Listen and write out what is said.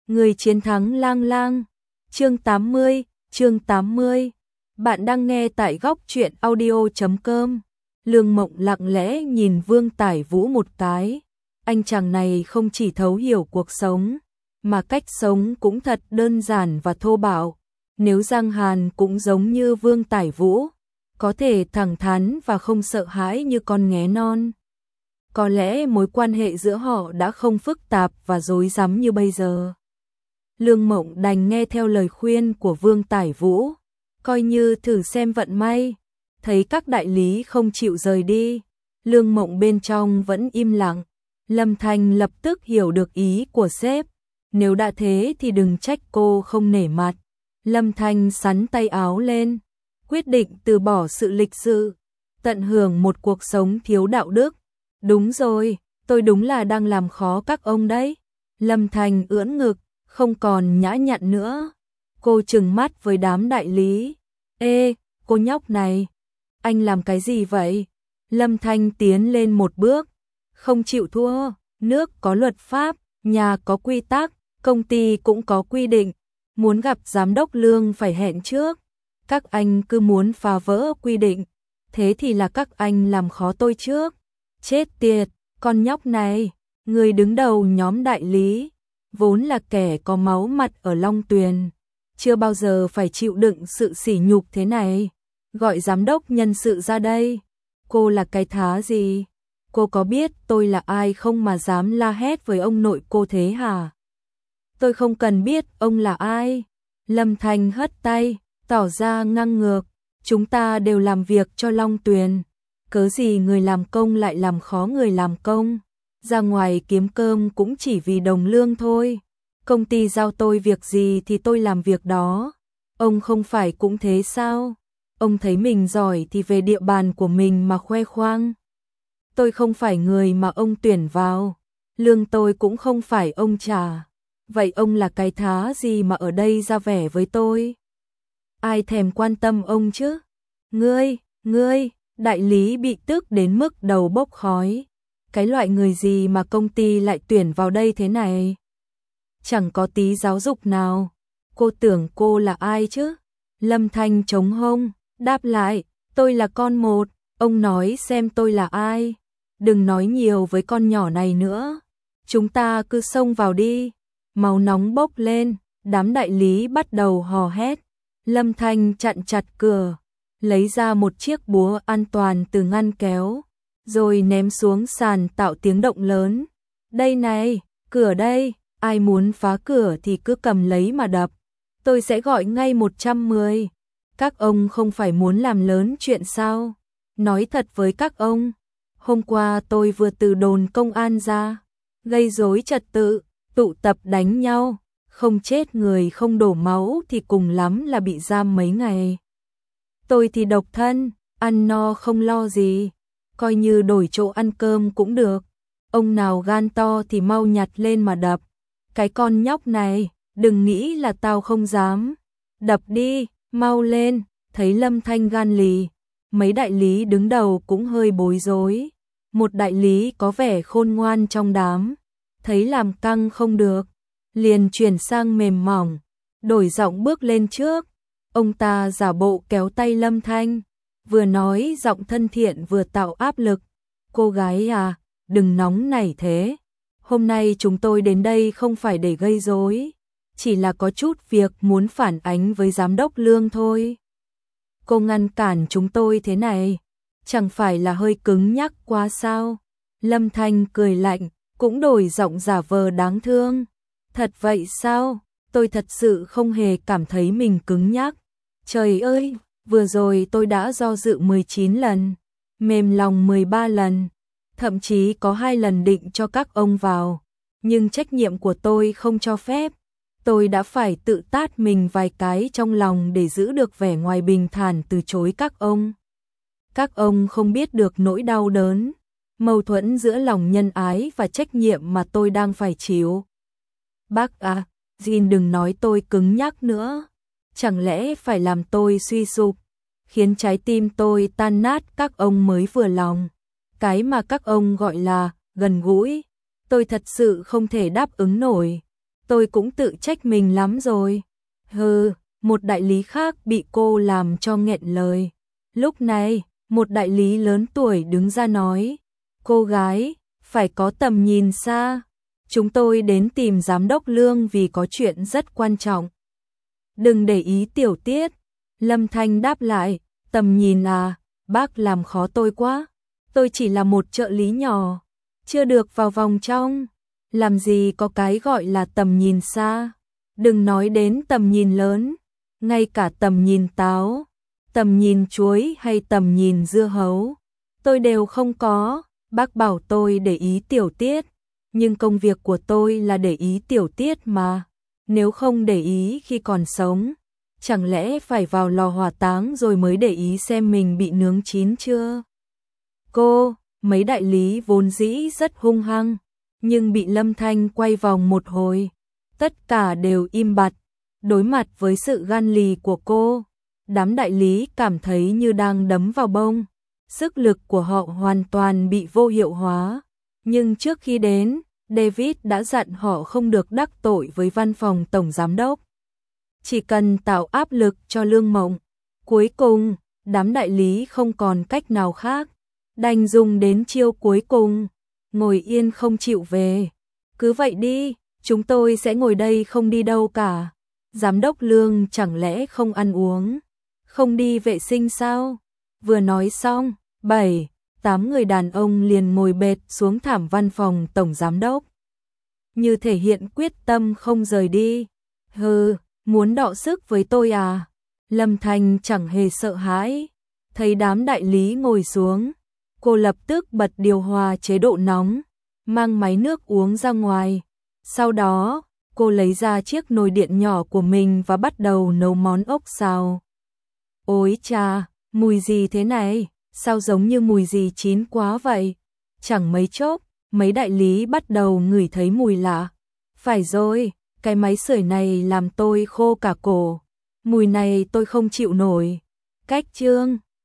Người chiến thắng lang lang. Chương 80. Bạn đang nghe tại góc truyện audio.com. Lương Mộng lặng lẽ nhìn Vương Tải Vũ một cái. Anh chàng này không chỉ thấu hiểu cuộc sống, mà cách sống cũng thật đơn giản và thô bạo. Nếu Giang Hàn cũng giống như Vương Tải Vũ, có thể thẳng thắn và không sợ hãi như con nghé non, có lẽ mối quan hệ giữa họ đã không phức tạp và rối rắm như bây giờ. Lương Mộng đành nghe theo lời khuyên của Vương Tải Vũ, coi như thử xem vận may. Thấy các đại lý không chịu rời đi, Lương Mộng bên trong vẫn im lặng. Lâm Thanh lập tức hiểu được ý của sếp, nếu đã thế thì đừng trách cô không nể mặt. Lâm Thanh xắn tay áo lên, quyết định từ bỏ sự lịch sự, tận hưởng một cuộc sống thiếu đạo đức. Đúng rồi, tôi đúng là đang làm khó các ông đấy. Lâm Thanh ưỡn ngực, không còn nhã nhặn nữa. Cô trừng mắt với đám đại lý. Ê, cô nhóc này, anh làm cái gì vậy? Lâm Thanh tiến lên một bước, không chịu thua. Nước có luật pháp, nhà có quy tắc, công ty cũng có quy định. Muốn gặp giám đốc Lương phải hẹn trước. Các anh cứ muốn phá vỡ quy định, thế thì là các anh làm khó tôi trước. Chết tiệt, con nhóc này, người đứng đầu nhóm đại lý, vốn là kẻ có máu mặt ở Long Tuyền, chưa bao giờ phải chịu đựng sự sỉ nhục thế này. Gọi giám đốc nhân sự ra đây. Cô là cái thá gì? Cô có biết tôi là ai không mà dám la hét với ông nội cô thế hả? Tôi không cần biết ông là ai. Lâm Thanh hất tay, tỏ ra ngang ngược. Chúng ta đều làm việc cho Long Tuyền, cớ gì người làm công lại làm khó người làm công? Ra ngoài kiếm cơm cũng chỉ vì đồng lương thôi. Công ty giao tôi việc gì thì tôi làm việc đó. Ông không phải cũng thế sao? Ông thấy mình giỏi thì về địa bàn của mình mà khoe khoang. Tôi không phải người mà ông tuyển vào, lương tôi cũng không phải ông trả. Vậy ông là cái thá gì mà ở đây ra vẻ với tôi? Ai thèm quan tâm ông chứ? Ngươi, đại lý bị tức đến mức đầu bốc khói. Cái loại người gì mà công ty lại tuyển vào đây thế này? Chẳng có tí giáo dục nào. Cô tưởng cô là ai chứ? Lâm Thanh chống hông, đáp lại, tôi là con một, ông nói xem tôi là ai. Đừng nói nhiều với con nhỏ này nữa. Chúng ta cứ xông vào đi. Máu nóng bốc lên, đám đại lý bắt đầu hò hét. Lâm Thanh chặn chặt cửa, lấy ra một chiếc búa an toàn từ ngăn kéo, rồi ném xuống sàn tạo tiếng động lớn. Đây này, cửa đây, ai muốn phá cửa thì cứ cầm lấy mà đập. Tôi sẽ gọi ngay 110. Các ông không phải muốn làm lớn chuyện sao? Nói thật với các ông, hôm qua tôi vừa từ đồn công an ra, gây rối trật tự, tụ tập đánh nhau, không chết người không đổ máu thì cùng lắm là bị giam mấy ngày. Tôi thì độc thân, ăn no không lo gì, coi như đổi chỗ ăn cơm cũng được. Ông nào gan to thì mau nhặt lên mà đập. Cái con nhóc này, đừng nghĩ là tao không dám. Đập đi, mau lên. Thấy Lâm Thanh gan lì, mấy đại lý đứng đầu cũng hơi bối rối. Một đại lý có vẻ khôn ngoan trong đám, thấy làm căng không được, liền chuyển sang mềm mỏng, đổi giọng bước lên trước. Ông ta giả bộ kéo tay Lâm Thanh, vừa nói giọng thân thiện vừa tạo áp lực. Cô gái à, đừng nóng nảy thế. Hôm nay chúng tôi đến đây không phải để gây rối, chỉ là có chút việc muốn phản ánh với giám đốc Lương thôi. Cô ngăn cản chúng tôi thế này, chẳng phải là hơi cứng nhắc quá sao? Lâm Thanh cười lạnh, cũng đổi giọng giả vờ đáng thương. Thật vậy sao? Tôi thật sự không hề cảm thấy mình cứng nhắc. Trời ơi, vừa rồi tôi đã do dự 19 lần, mềm lòng 13 lần, thậm chí có 2 lần định cho các ông vào, nhưng trách nhiệm của tôi không cho phép. Tôi đã phải tự tát mình vài cái trong lòng để giữ được vẻ ngoài bình thản từ chối các ông. Các ông không biết được nỗi đau đớn, mâu thuẫn giữa lòng nhân ái và trách nhiệm mà tôi đang phải chịu. Bác à, Jin đừng nói tôi cứng nhắc nữa. Chẳng lẽ phải làm tôi suy sụp, khiến trái tim tôi tan nát các ông mới vừa lòng. Cái mà các ông gọi là gần gũi, tôi thật sự không thể đáp ứng nổi. tôi cũng tự trách mình lắm rồi. Hừ, một đại lý khác bị cô làm cho nghẹn lời. Lúc này, một đại lý lớn tuổi đứng ra nói, cô gái, phải có tầm nhìn xa. Chúng tôi đến tìm giám đốc Lương vì có chuyện rất quan trọng. Đừng để ý tiểu tiết. Lâm Thanh đáp lại, tầm nhìn à, bác làm khó tôi quá. Tôi chỉ là một trợ lý nhỏ, chưa được vào vòng trong. Làm gì có cái gọi là tầm nhìn xa. Đừng nói đến tầm nhìn lớn, ngay cả tầm nhìn táo, tầm nhìn chuối hay tầm nhìn dưa hấu, tôi đều không có. Bác bảo tôi để ý tiểu tiết, nhưng công việc của tôi là để ý tiểu tiết mà. Nếu không để ý khi còn sống, chẳng lẽ phải vào lò hỏa táng rồi mới để ý xem mình bị nướng chín chưa? Cô, mấy đại lý vốn dĩ rất hung hăng, nhưng bị Lâm Thanh quay vòng một hồi, tất cả đều im bặt. Đối mặt với sự gan lì của cô, đám đại lý cảm thấy như đang đấm vào bông. Sức lực của họ hoàn toàn bị vô hiệu hóa. Nhưng trước khi đến, David đã dặn họ không được đắc tội với văn phòng tổng giám đốc. Chỉ cần tạo áp lực cho Lương Mộng. Cuối cùng, đám đại lý không còn cách nào khác, đành dùng đến chiêu cuối cùng, ngồi yên không chịu về. Cứ vậy đi, chúng tôi sẽ ngồi đây không đi đâu cả. Giám đốc Lương chẳng lẽ không ăn uống, không đi vệ sinh sao? Vừa nói xong, 7-8 người đàn ông liền ngồi bệt xuống thảm văn phòng tổng giám đốc, như thể hiện quyết tâm không rời đi. Hừ, muốn đọ sức với tôi à? Lâm Thanh chẳng hề sợ hãi. Thấy đám đại lý ngồi xuống, cô lập tức bật điều hòa chế độ nóng, mang máy nước uống ra ngoài. Sau đó, cô lấy ra chiếc nồi điện nhỏ của mình và bắt đầu nấu món ốc xào. Ôi chà, mùi gì thế này? Sao giống như mùi gì chín quá vậy? Chẳng mấy chốc, mấy đại lý bắt đầu ngửi thấy mùi lạ. Phải rồi, cái máy sưởi này làm tôi khô cả cổ. Mùi này tôi không chịu nổi. Cách chương